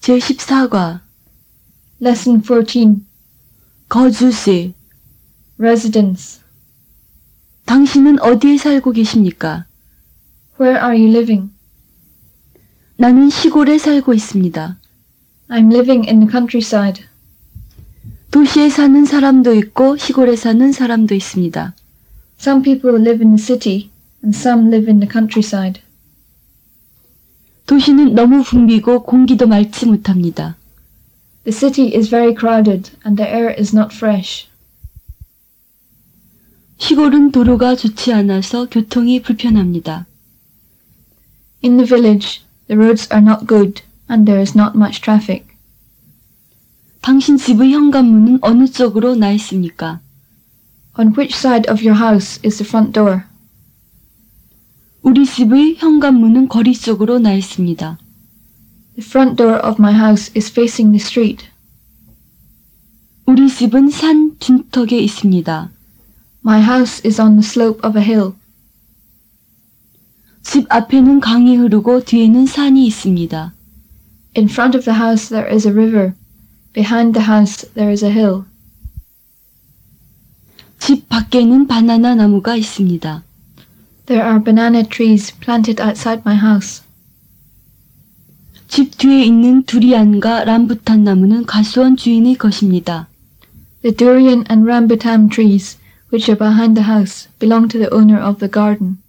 제14과 Lesson 14. 거주지. Residence. 당신은 어디에 살고 계십니까? Where are you living? 나는 시골에 살고 있습니다. I'm living in the countryside. 도시에 사는 사람도 있고 시골에 사는 사람도 있습니다. Some people live in the city and some live in the countryside. 도시는 너무 붐비고 공기도 맑지 못합니다. The city is very crowded and the air is not fresh. 시골은 도로가 좋지 않아서 교통이 불편합니다. In the village, the roads are not good and there is not much traffic. 당신 집의 현관문은 어느 쪽으로 나 있습니까? On which side of your house is the front door? 우리 집의 현관문은 거리 쪽으로 나 있습니다. The front door of my house is facing the street. 우리 집은 산 중턱에 있습니다. My house is on the slope of a hill. 집 앞에는 강이 흐르고 뒤에는 산이 있습니다. In front of the house there is a river. Behind the house there is a hill. 집 밖에는 바나나 나무가 있습니다. There are banana trees planted outside my house. 집 뒤에 있는 두리안과 람부탄 나무는 가수원 주인의 것입니다. The durian and rambutan trees, which are behind the house, belong to the owner of the garden.